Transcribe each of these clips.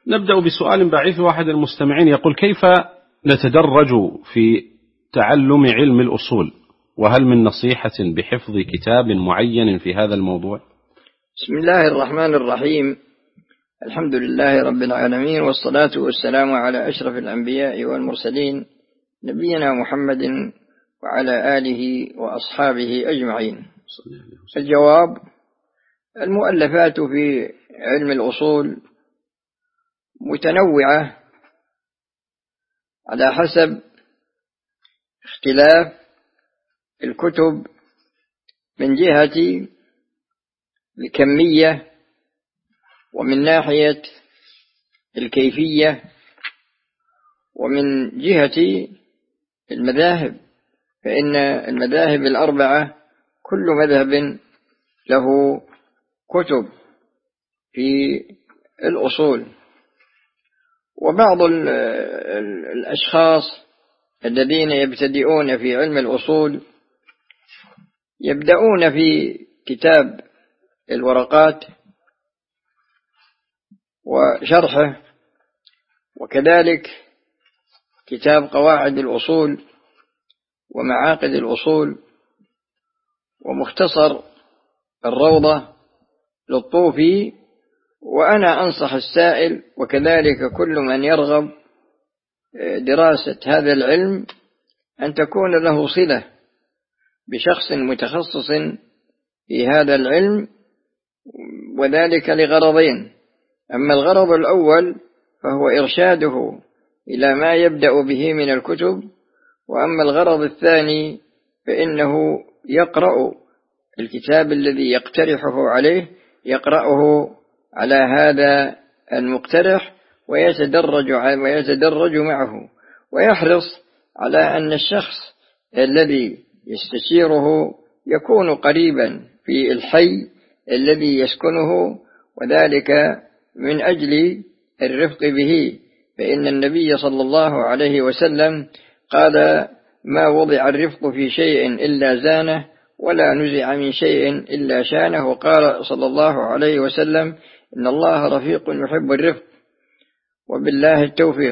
نبدأ بسؤال بعيث واحد المستمعين يقول: كيف نتدرج في تعلم علم الأصول؟ وهل من نصيحة بحفظ كتاب معين في هذا الموضوع؟ بسم الله الرحمن الرحيم. الحمد لله رب العالمين، والصلاة والسلام على أشرف الأنبياء والمرسلين، نبينا محمد وعلى آله وأصحابه أجمعين. الجواب: المؤلفات في علم الأصول متنوعة على حسب اختلاف الكتب من جهة الكمية، ومن ناحية الكيفية، ومن جهة المذاهب، فإن المذاهب الأربعة كل مذهب له كتب في الأصول. وبعض الأشخاص الذين يبتدئون في علم الأصول يبدأون في كتاب الورقات وشرحه، وكذلك كتاب قواعد الأصول ومعاقد الأصول ومختصر الروضة للطوفي. وأنا أنصح السائل وكذلك كل من يرغب دراسة هذا العلم أن تكون له صلة بشخص متخصص في هذا العلم، وذلك لغرضين: أما الغرض الأول فهو إرشاده إلى ما يبدأ به من الكتب، وأما الغرض الثاني فإنه يقرأ الكتاب الذي يقترحه عليه، يقرأه على هذا المقترح ويتدرج معه، ويحرص على أن الشخص الذي يستشيره يكون قريبا في الحي الذي يسكنه، وذلك من أجل الرفق به، فإن النبي صلى الله عليه وسلم قال: ما وضع الرفق في شيء إلا زانه، ولا نزع من شيء إلا شانه. وقال صلى الله عليه وسلم: إن الله رفيق يحب الرفق. وبالله التوفيق.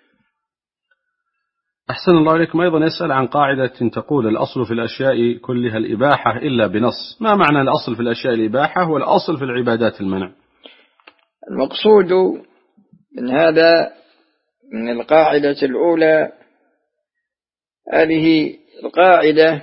أحسن الله إليكم. أيضا يسأل عن قاعدة تقول: الأصل في الأشياء كلها الإباحة إلا بنص. ما معنى الأصل في الأشياء الإباحة والأصل في العبادات المنع؟ المقصود من هذا، من القاعدة الأولى، هذه القاعدة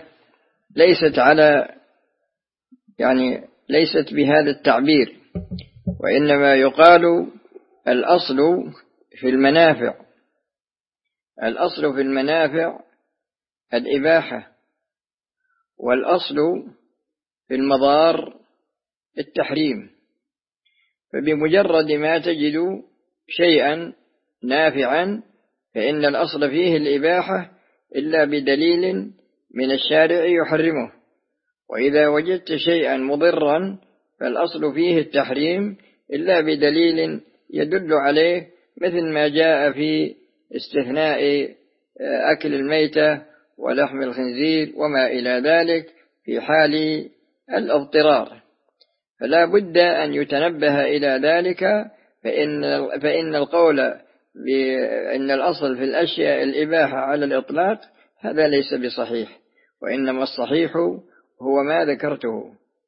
ليست بهذا التعبير، وإنما يقال: الأصل في المنافع. الأصل في المنافع الإباحة، والأصل في المضار التحريم. فبمجرد ما تجد شيئا نافعا فإن الأصل فيه الإباحة إلا بدليل من الشارع يحرمه، وإذا وجدت شيئا مضرا فالأصل فيه التحريم إلا بدليل يدل عليه، مثل ما جاء في استثناء أكل الميتة ولحم الخنزير وما إلى ذلك في حال الاضطرار. فلا بد أن يتنبه إلى ذلك، فإن القول بأن الأصل في الأشياء الإباحة على الإطلاق هذا ليس بصحيح، وإنما الصحيح هو ما ذكرته.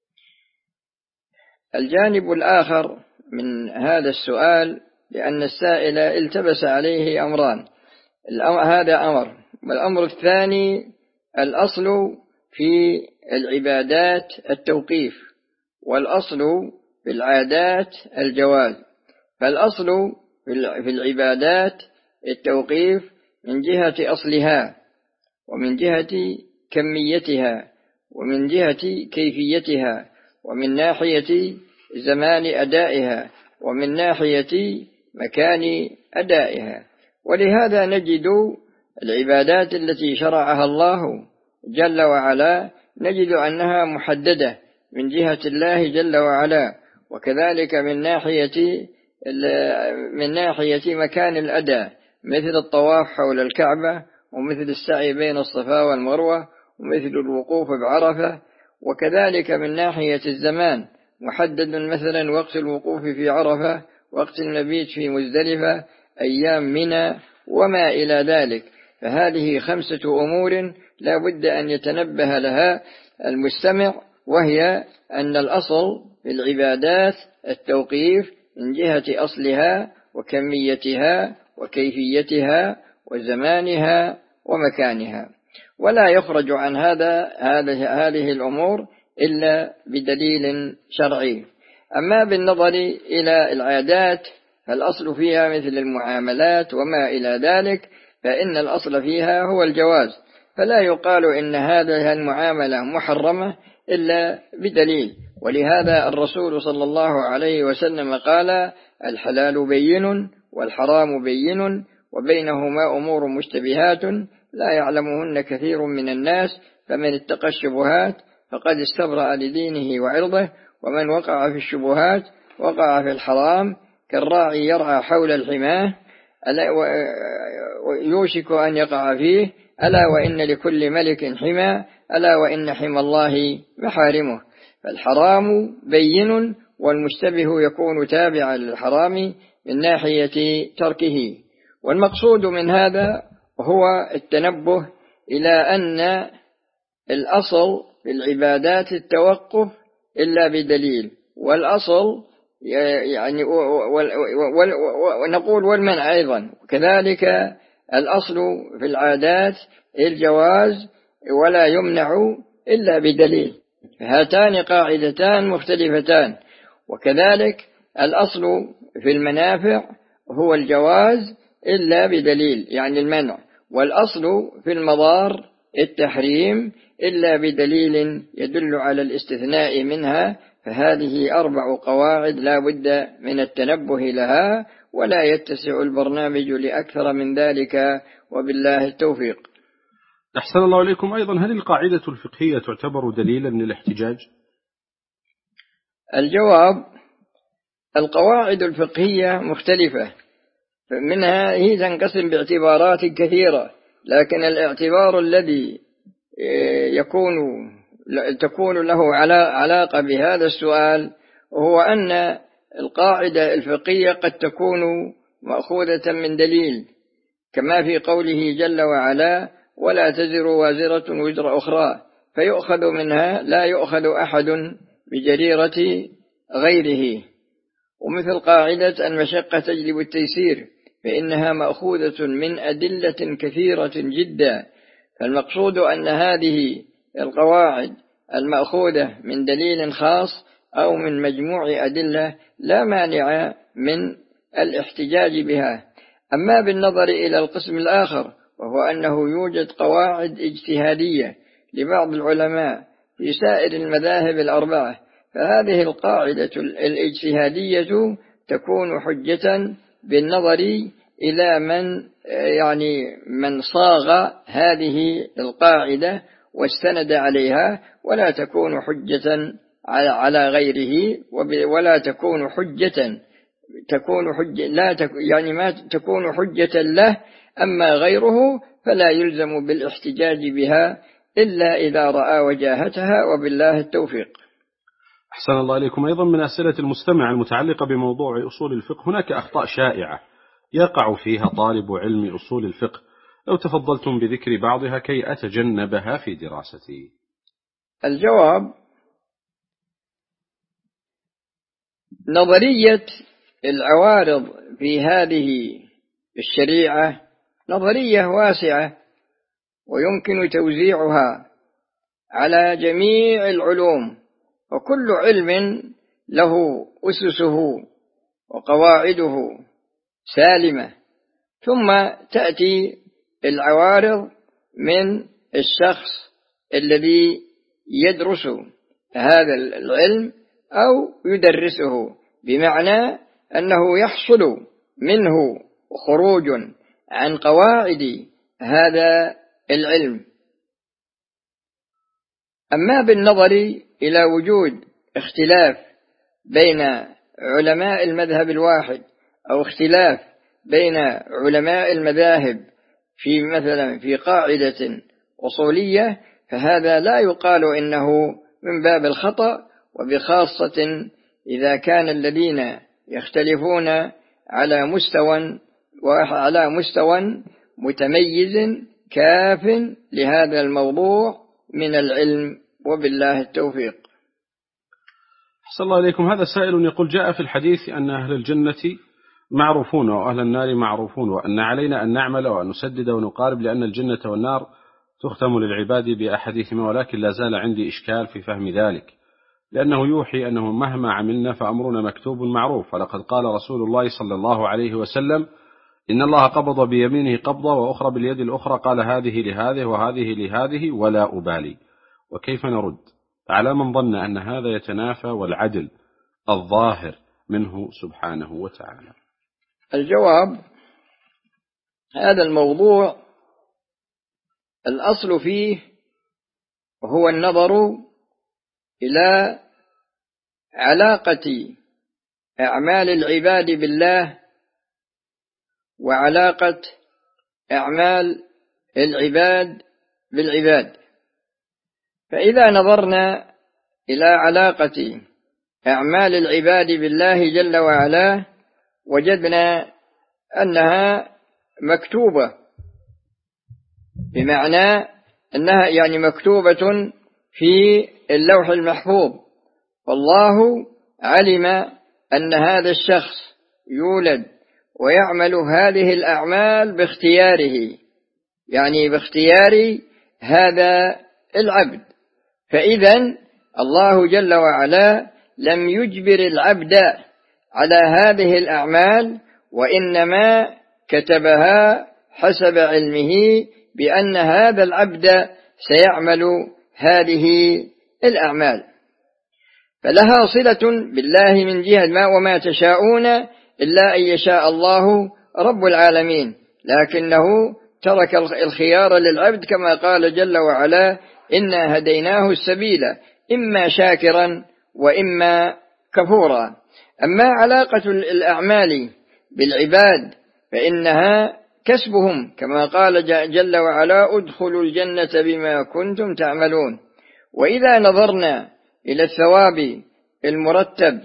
الجانب الآخر من هذا السؤال، لأن السائل التبس عليه أمران: هذا أمر، والأمر الثاني: الأصل في العبادات التوقيف، والأصل في العادات الجواز. فالأصل في العبادات التوقيف من جهة أصلها، ومن جهة كميتها، ومن جهة كيفيتها، ومن ناحية زمان أدائها، ومن ناحية مكان أدائها. ولهذا نجد العبادات التي شرعها الله جل وعلا نجد أنها محددة من جهة الله جل وعلا، وكذلك من ناحية مكان الأداء، مثل الطواف حول الكعبة، ومثل السعي بين الصفا والمروة، ومثل الوقوف بعرفة. وكذلك من ناحية الزمان محدد، مثلا وقت الوقوف في عرفة وقت المبيت في مزدلفة، أيام منى، وما إلى ذلك. فهذه 5 أمور لا بد أن يتنبه لها المستمع، وهي أن الأصل في العبادات التوقيف من جهة أصلها وكميتها وكيفيتها وزمانها ومكانها، ولا يخرج عن هذه الأمور إلا بدليل شرعي. أما بالنظر إلى العادات فالأصل فيها مثل المعاملات وما إلى ذلك، فإن الأصل فيها هو الجواز، فلا يقال إن هذه المعاملة محرمة إلا بدليل. ولهذا الرسول صلى الله عليه وسلم قال: الحلال بين والحرام بين وبينهما أمور مشتبهات لا يعلمهن كثير من الناس، فمن اتقى الشبهات فقد استبرأ لدينه وعرضه، ومن وقع في الشبهات وقع في الحرام، كالراعي يرعى حول الحماه يوشك أن يقع فيه، ألا وإن لكل ملك حمى، ألا وإن حمى الله محارمه. فالحرام بين، والمشتبه يكون تابعا للحرام من ناحية تركه. والمقصود من هذا هو التنبه إلى أن الأصل في العبادات التوقف إلا بدليل، والأصل يعني ونقول والمنع أيضا، وكذلك الأصل في العادات الجواز ولا يمنع إلا بدليل. هاتان قاعدتان مختلفتان. وكذلك الأصل في المنافع هو الجواز إلا بدليل، يعني المنع، والأصل في المضار التحريم إلا بدليل يدل على الاستثناء منها. فهذه 4 قواعد لا بد من التنبه لها، ولا يتسع البرنامج لأكثر من ذلك، وبالله التوفيق. أحسن الله إليكم. أيضا هل القاعدة الفقهية تعتبر دليلا للاحتجاج؟ الجواب: القواعد الفقهية مختلفة، منها هي تنقسم باعتبارات كثيرة، لكن الاعتبار الذي تكون له علاقة بهذا السؤال هو أن القاعدة الفقهية قد تكون مأخوذة من دليل، كما في قوله جل وعلا: ولا تزر وازرة وزر أخرى، فيؤخذ منها لا يؤخذ أحد بجريرة غيره. ومثل قاعدة المشقة تجلب التيسير، فإنها مأخوذة من أدلة كثيرة جدا. فالمقصود أن هذه القواعد المأخوذة من دليل خاص أو من مجموع أدلة لا مانع من الاحتجاج بها. أما بالنظر إلى القسم الآخر، وهو أنه يوجد قواعد اجتهادية لبعض العلماء في سائر المذاهب 4، فهذه القاعدة الاجتهادية تكون حجة بالنظر إلى من صاغ هذه القاعدة واستند عليها، ولا تكون حجة على غيره، ولا تكون حجة ما تكون حجة له. أما غيره فلا يلزم بالاحتجاج بها إلا إذا رأى وجاهتها، وبالله التوفيق. أحسن الله إليكم. أيضا من أسئلة المستمع المتعلقة بموضوع أصول الفقه، هناك أخطاء شائعة يقع فيها طالب علم أصول الفقه، لو تفضلتم بذكر بعضها كي أتجنبها في دراستي. الجواب: نظرية العوارض في هذه الشريعة نظرية واسعة، ويمكن توزيعها على جميع العلوم، وكل علم له أسسه وقواعده سالمة، ثم تأتي العوارض من الشخص الذي يدرس هذا العلم أو يدرسه، بمعنى أنه يحصل منه خروج عن قواعد هذا العلم. أما بالنظر إلى وجود اختلاف بين علماء المذهب الواحد أو اختلاف بين علماء المذاهب مثلا في قاعدة أصولية، فهذا لا يقال إنه من باب الخطأ، وبخاصة إذا كان الذين يختلفون على مستوى متميز كاف لهذا الموضوع من العلم، وبالله التوفيق. أحسن الله إليكم. هذا سائل يقول: جاء في الحديث أن أهل الجنة معروفون وأهل النار معروفون، وأن علينا أن نعمل وأن نسدد ونقارب، لأن الجنة والنار تختم للعباد بأحدهما، ولكن لا زال عندي إشكال في فهم ذلك، لأنه يوحي أنه مهما عملنا فأمرنا مكتوب معروف، ولقد قال رسول الله صلى الله عليه وسلم: إن الله قبض بيمينه قبضة وأخرى باليد الأخرى، قال هذه لهذه وهذه لهذه ولا أبالي. وكيف نرد على من ظن أن هذا يتنافى والعدل الظاهر منه سبحانه وتعالى؟ الجواب: هذا الموضوع الأصل فيه هو النظر إلى علاقة أعمال العباد بالله وعلاقة أعمال العباد بالعباد. فإذا نظرنا إلى علاقة أعمال العباد بالله جل وعلا وجدنا أنها مكتوبة، بمعنى أنها يعني مكتوبة في اللوح المحفوظ، والله علم أن هذا الشخص يولد ويعمل هذه الأعمال باختياره، يعني باختيار هذا العبد. فإذن الله جل وعلا لم يجبر العبد على هذه الأعمال، وإنما كتبها حسب علمه بأن هذا العبد سيعمل هذه الأعمال، فلها صلة بالله من جهة ما وما تشاءون إلا أن يشاء الله رب العالمين، لكنه ترك الخيار للعبد كما قال جل وعلا: إنا هديناه السبيل إما شاكرا وإما كفورا. أما علاقة الأعمال بالعباد فإنها كسبهم، كما قال جل وعلا: ادخلوا الجنة بما كنتم تعملون. وإذا نظرنا إلى الثواب المرتب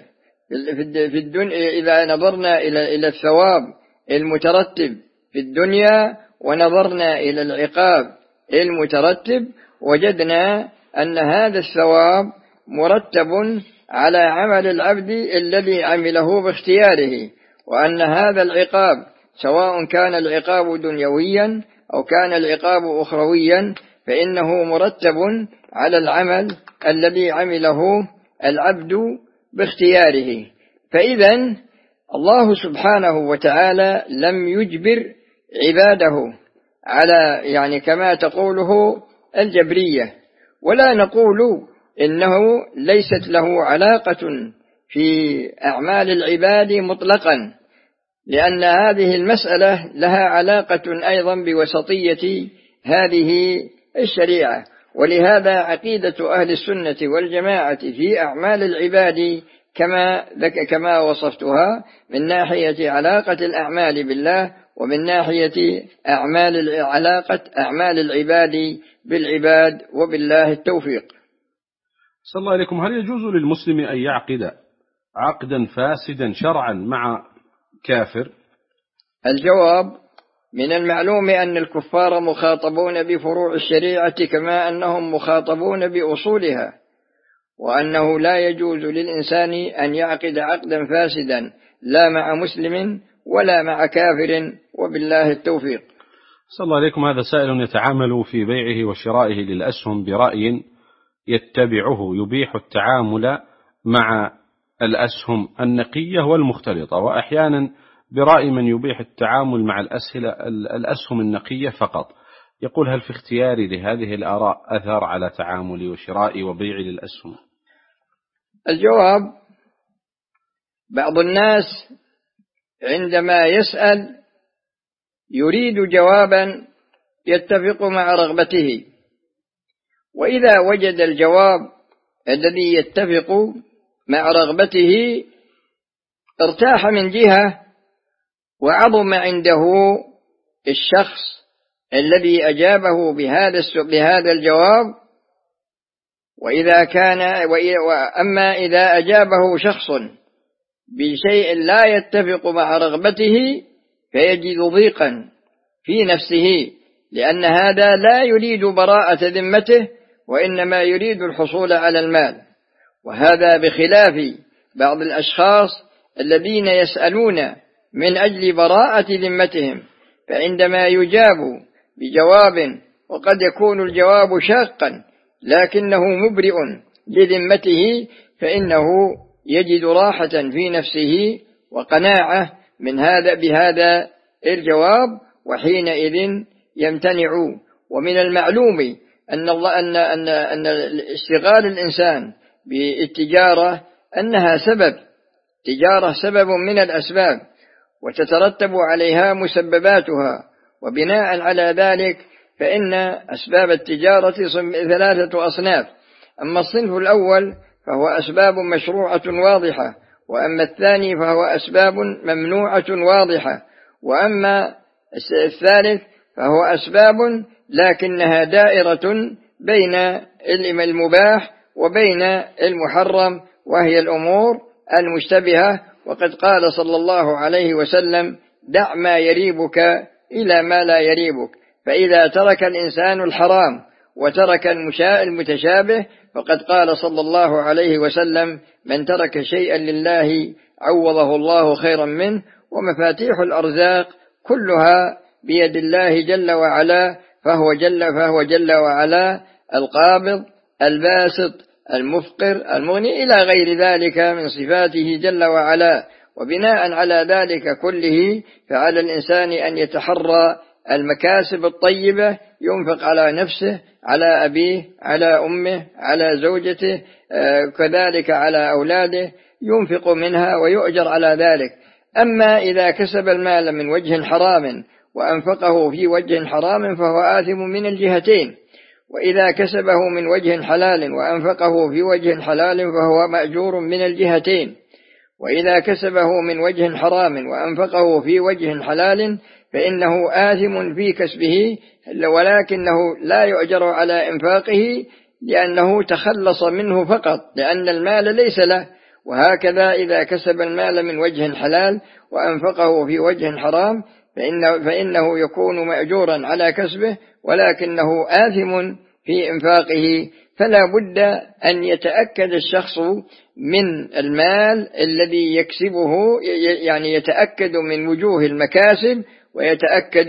في الدنيا، إذا نظرنا إلى الثواب المترتب في الدنيا ونظرنا إلى العقاب المترتب، وجدنا أن هذا الثواب مرتب على عمل العبد الذي عمله باختياره، وأن هذا العقاب سواء كان العقاب دنيويا أو كان العقاب أخرويا فإنه مرتب على العمل الذي عمله العبد باختياره. فإذن الله سبحانه وتعالى لم يجبر عباده على يعني كما تقوله الجبرية، ولا نقول إنه ليست له علاقة في أعمال العباد مطلقا، لأن هذه المسألة لها علاقة أيضا بوسطية هذه الشريعة. ولهذا عقيدة أهل السنة والجماعة في أعمال العباد كما وصفتها من ناحية علاقة الأعمال بالله، ومن ناحية علاقة أعمال العباد بالعباد، وبالله التوفيق. صلى الله عليكم. هل يجوز للمسلم أن يعقد عقدا فاسدا شرعا مع كافر؟ الجواب: من المعلوم أن الكفار مخاطبون بفروع الشريعة كما أنهم مخاطبون بأصولها، وأنه لا يجوز للإنسان أن يعقد عقدا فاسدا لا مع مسلم ولا مع كافر، وبالله التوفيق. صلى الله عليكم. هذا سائل يتعامل في بيعه وشرائه للأسهم برأي يتبعه يبيح التعامل مع الأسهم النقية والمختلطة، وأحيانا برأي من يبيح التعامل مع الأسهم النقية فقط. يقول: هل في اختياري لهذه الآراء أثر على تعاملي وشرائي وبيعي للأسهم؟ الجواب: بعض الناس عندما يسأل يريد جوابا يتفق مع رغبته، وإذا وجد الجواب الذي يتفق مع رغبته ارتاح من جهة وعظم عنده الشخص الذي أجابه بهذا الجواب. أما إذا أجابه شخص بشيء لا يتفق مع رغبته فيجد ضيقا في نفسه، لأن هذا لا يريد براءة ذمته وإنما يريد الحصول على المال. وهذا بخلاف بعض الأشخاص الذين يسألون من أجل براءة ذمتهم، فعندما يجاب بجواب وقد يكون الجواب شاقا لكنه مبرئ لذمته فإنه يجد راحة في نفسه وقناعة بهذا الجواب، وحينئذ يمتنع. ومن المعلوم أن اشتغال الإنسان بالتجارة أنها سبب من الأسباب وتترتب عليها مسبباتها، وبناء على ذلك فإن أسباب التجارة 3 أصناف. أما الصنف الأول فهو أسباب مشروعة واضحة، وأما الثاني فهو أسباب ممنوعة واضحة، وأما الثالث فهو أسباب لكنها دائرة بين المباح وبين المحرم، وهي الأمور المشتبهة. وقد قال صلى الله عليه وسلم: دع ما يريبك إلى ما لا يريبك. فإذا ترك الإنسان الحرام وترك المتشابه فقد قال صلى الله عليه وسلم: من ترك شيئا لله عوضه الله خيرا منه. ومفاتيح الأرزاق كلها بيد الله جل وعلا، فهو جل وعلا القابض الباسط المفقر المغني إلى غير ذلك من صفاته جل وعلا. وبناء على ذلك كله فعلى الإنسان أن يتحرى المكاسب الطيبة، ينفق على نفسه، على أبيه، على أمه، على زوجته، كذلك على أولاده، ينفق منها ويؤجر على ذلك. أما إذا كسب المال من وجه حرام وأنفقه في وجه حرام فهو آثم من الجهتين، وإذا كسبه من وجه حلال وأنفقه في وجه حلال فهو مأجور من الجهتين. وإذا كسبه من وجه حرام وأنفقه في وجه حلال فإنه آثم في كسبه، ولكنه لا يؤجر على إنفاقه لأنه تخلص منه فقط، لأن المال ليس له. وهكذا إذا كسب المال من وجه حلال وأنفقه في وجه حرام فإنه يكون مأجورا على كسبه ولكنه آثم في إنفاقه. فلا بد أن يتأكد الشخص من المال الذي يكسبه، يعني يتأكد من وجوه المكاسب ويتأكد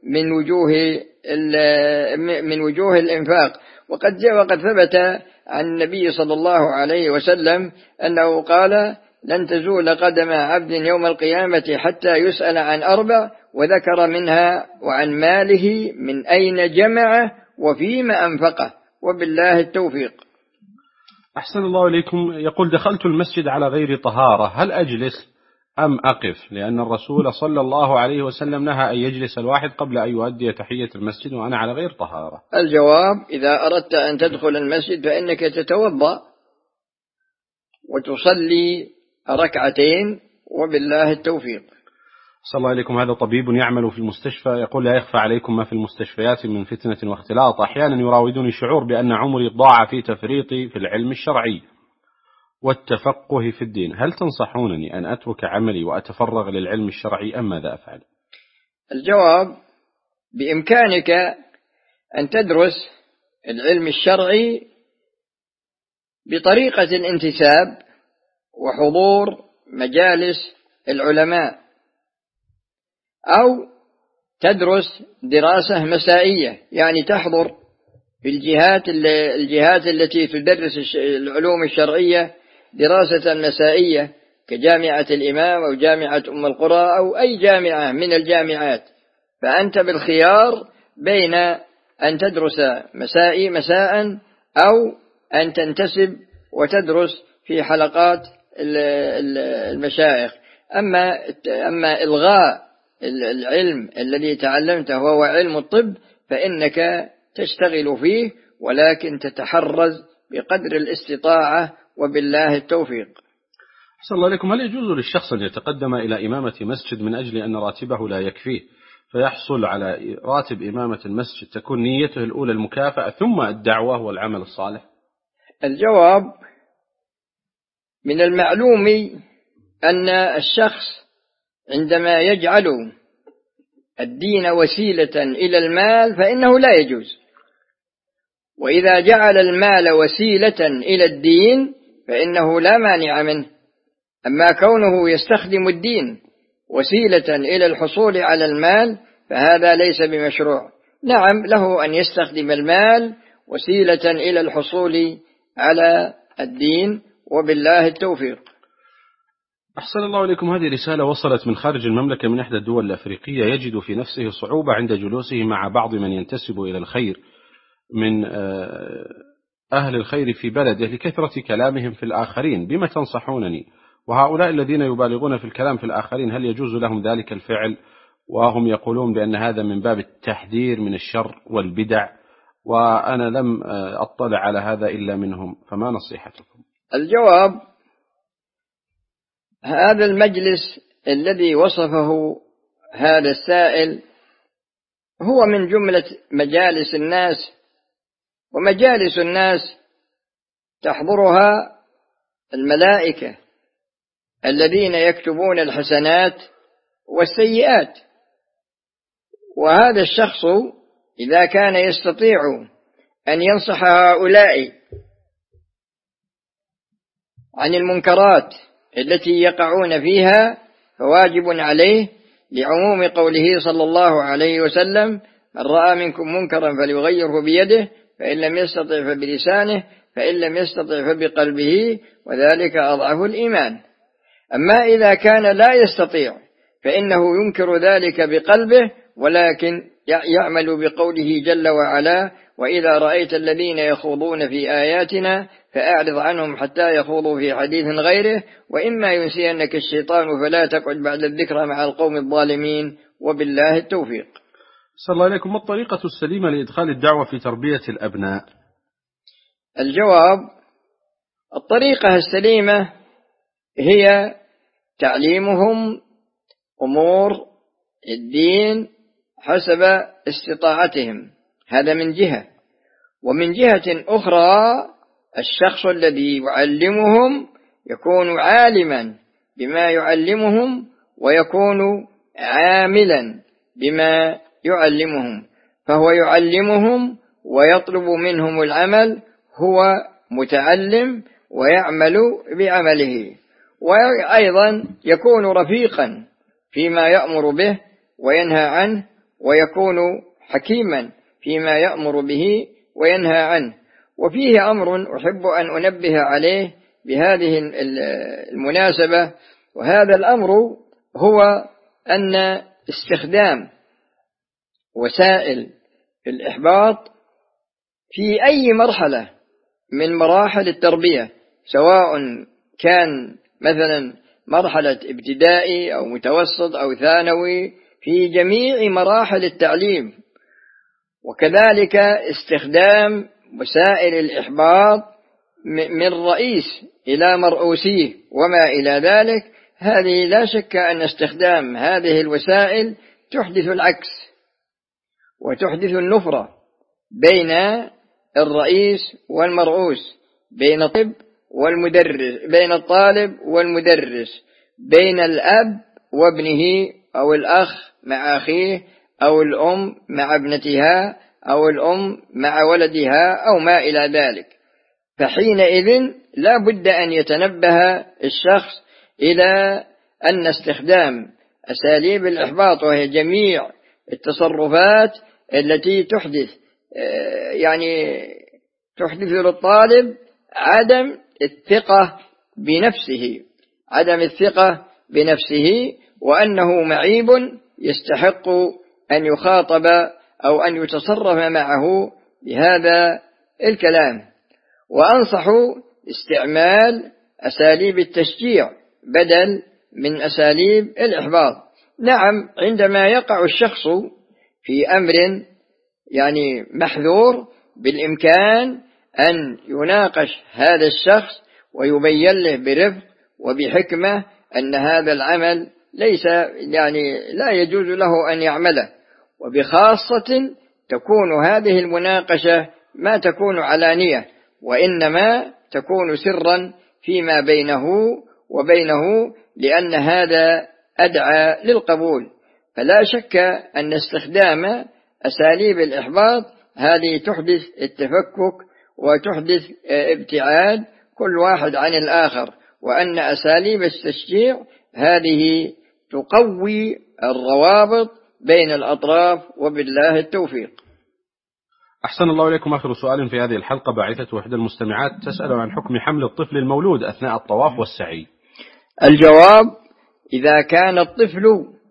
من وجوه الإنفاق. وقد ثبت عن النبي صلى الله عليه وسلم أنه قال: لن تزول قدم عبد يوم القيامة حتى يسأل عن 4، وذكر منها وعن ماله من أين جمعه وفيما أنفقه، وبالله التوفيق. أحسن الله إليكم. يقول: دخلت المسجد على غير طهارة، هل أجلس أم أقف؟ لأن الرسول صلى الله عليه وسلم نهى أن يجلس الواحد قبل أن يؤدي تحية المسجد وأنا على غير طهارة. الجواب: إذا أردت أن تدخل المسجد فإنك تتوضأ وتصلي 2 وبالله التوفيق. صلى الله عليكم. هذا طبيب يعمل في المستشفى، يقول: لا يخفى عليكم ما في المستشفيات من فتنة واختلاط، أحيانا يراودني شعور بأن عمري ضاع في تفريطي في العلم الشرعي والتفقه في الدين، هل تنصحونني أن أترك عملي وأتفرغ للعلم الشرعي أم ماذا أفعل؟ الجواب: بإمكانك أن تدرس العلم الشرعي بطريقة الانتساب وحضور مجالس العلماء، أو تدرس دراسة مسائية، يعني تحضر في الجهات التي تدرس العلوم الشرعية دراسة مسائية كجامعة الإمام أو جامعة أم القرى أو أي جامعة من الجامعات. فأنت بالخيار بين أن تدرس مساء أو أن تنتسب وتدرس في حلقات المشايخ. أما إلغاء العلم الذي تعلمته وهو علم الطب فإنك تشتغل فيه، ولكن تتحرز بقدر الاستطاعة، وبالله التوفيق. أحسن الله عليكم. هل يجوز للشخص أن يتقدم إلى إمامة مسجد من أجل أن راتبه لا يكفيه فيحصل على راتب إمامة المسجد، تكون نيته الأولى المكافأة ثم الدعوة والعمل الصالح؟ الجواب: من المعلوم أن الشخص عندما يجعل الدين وسيلة إلى المال فإنه لا يجوز، وإذا جعل المال وسيلة إلى الدين فإنه لا مانع منه. أما كونه يستخدم الدين وسيلة إلى الحصول على المال فهذا ليس بمشروع. نعم، له أن يستخدم المال وسيلة إلى الحصول على الدين، وبالله التوفيق. أحسن الله إليكم. هذه رسالة وصلت من خارج المملكة من إحدى الدول الأفريقية. يجد في نفسه صعوبة عند جلوسه مع بعض من ينتسب إلى الخير من أهل الخير في بلده لكثرة كلامهم في الآخرين، بما تنصحونني؟ وهؤلاء الذين يبالغون في الكلام في الآخرين هل يجوز لهم ذلك الفعل؟ وهم يقولون بأن هذا من باب التحذير من الشر والبدع، وأنا لم أطلع على هذا إلا منهم، فما نصيحتكم؟ الجواب: هذا المجلس الذي وصفه هذا السائل هو من جملة مجالس الناس، ومجالس الناس تحضرها الملائكة الذين يكتبون الحسنات والسيئات. وهذا الشخص إذا كان يستطيع أن ينصح هؤلاء عن المنكرات التي يقعون فيها فواجب عليه، لعموم قوله صلى الله عليه وسلم: من رأى منكم منكرا فليغيره بيده، فإن لم يستطع فبلسانه، فإن لم يستطع فبقلبه، وذلك أضعف الإيمان. أما إذا كان لا يستطيع فإنه ينكر ذلك بقلبه، ولكن يعمل بقوله جل وعلا: وإذا رأيت الذين يخوضون في آياتنا فأعرض عنهم حتى يخوضوا في حديث غيره، وإما ينسينك الشيطان فلا تقعد بعد الذكرى مع القوم الظالمين، وبالله التوفيق. صلى الله عليكم. ما الطريقة السليمة لإدخال الدعوة في تربية الأبناء؟ الجواب: الطريقة السليمة هي تعليمهم أمور الدين حسب استطاعتهم، هذا من جهة. ومن جهة أخرى الشخص الذي يعلمهم يكون عالما بما يعلمهم ويكون عاملا بما يعلمهم، فهو يعلمهم ويطلب منهم العمل، هو متعلم ويعمل بعمله. وأيضا يكون رفيقا فيما يأمر به وينهى عنه، ويكون حكيما فيما يأمر به وينهى عنه. وفيه أمر أحب أن أنبه عليه بهذه المناسبة، وهذا الأمر هو أن استخدام وسائل الإحباط في أي مرحلة من مراحل التربية، سواء كان مثلا مرحلة ابتدائي أو متوسط أو ثانوي، في جميع مراحل التعليم. وكذلك استخدام وسائل الإحباط من رئيس إلى مرؤوسيه وما إلى ذلك، هذه لا شك أن استخدام هذه الوسائل تحدث العكس وتحدث النفرة بين الرئيس والمرؤوس، بين الطالب والمدرس، بين الطالب والمدرس، بين الأب وابنه، أو الأخ مع أخيه، أو الأم مع ابنتها، أو الأم مع ولدها، أو ما إلى ذلك. فحينئذ لا بد أن يتنبه الشخص إلى أن استخدام أساليب الإحباط، وهي جميع التصرفات التي تحدث للطالب عدم الثقة بنفسه، وأنه معيب يستحق أن يخاطب أو أن يتصرف معه بهذا الكلام. وأنصح استعمال أساليب التشجيع بدل من أساليب الإحباط. نعم، عندما يقع الشخص في أمر محذور، بالإمكان أن يناقش هذا الشخص ويبين له برفق وبحكمة أن هذا العمل لا يجوز له أن يعمله. وبخاصة تكون هذه المناقشة ما تكون علانية، وإنما تكون سرا فيما بينه وبينه، لأن هذا أدعى للقبول. فلا شك أن استخدام أساليب الإحباط هذه تحدث التفكك وتحدث ابتعاد كل واحد عن الآخر، وأن أساليب التشجيع هذه تقوي الروابط بين الأطراف، وبالله التوفيق. أحسن الله إليكم. آخر سؤال في هذه الحلقة، باعثة إحدى المستمعات تسأل عن حكم حمل الطفل المولود أثناء الطواف والسعي. الجواب: إذا كان الطفل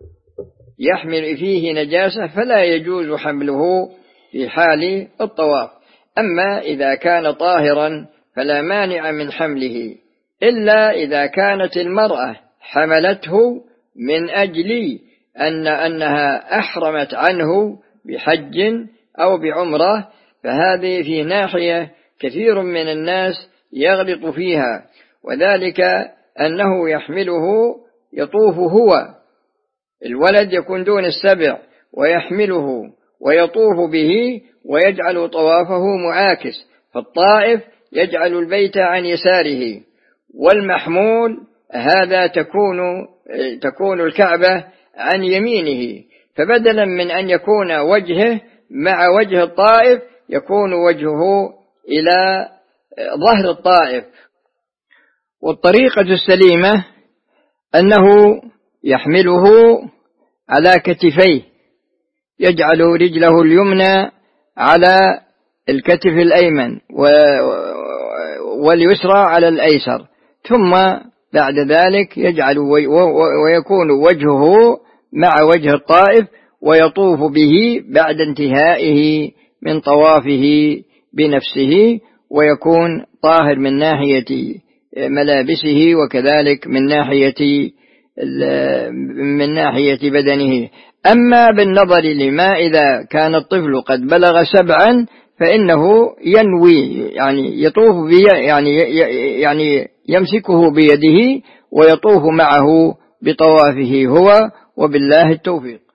يحمل فيه نجاسة فلا يجوز حمله في حال الطواف، أما إذا كان طاهرا فلا مانع من حمله، إلا إذا كانت المرأة حملته من أجل أنها أحرمت عنه بحج أو بعمرة، فهذه في ناحية كثير من الناس يغلط فيها، وذلك أنه يحمله يطوف هو، الولد يكون دون السبع ويحمله ويطوف به ويجعل طوافه معاكس، فالطائف يجعل البيت عن يساره، والمحمول هذا تكون الكعبة عن يمينه، فبدلا من أن يكون وجهه مع وجه الطائف يكون وجهه إلى ظهر الطائف. والطريقة السليمة أنه يحمله على كتفيه، يجعل رجله اليمنى على الكتف الأيمن واليسرى على الأيسر، ثم بعد ذلك يجعل ويكون وجهه مع وجه الطائف ويطوف به بعد انتهائه من طوافه بنفسه، ويكون طاهر من ناحية ملابسه وكذلك من ناحية بدنه. أما بالنظر لما إذا كان الطفل قد بلغ 7 فإنه ينوي يعني يطوف يعني يمسكه بيده ويطوف معه بطوافه هو، وبالله التوفيق.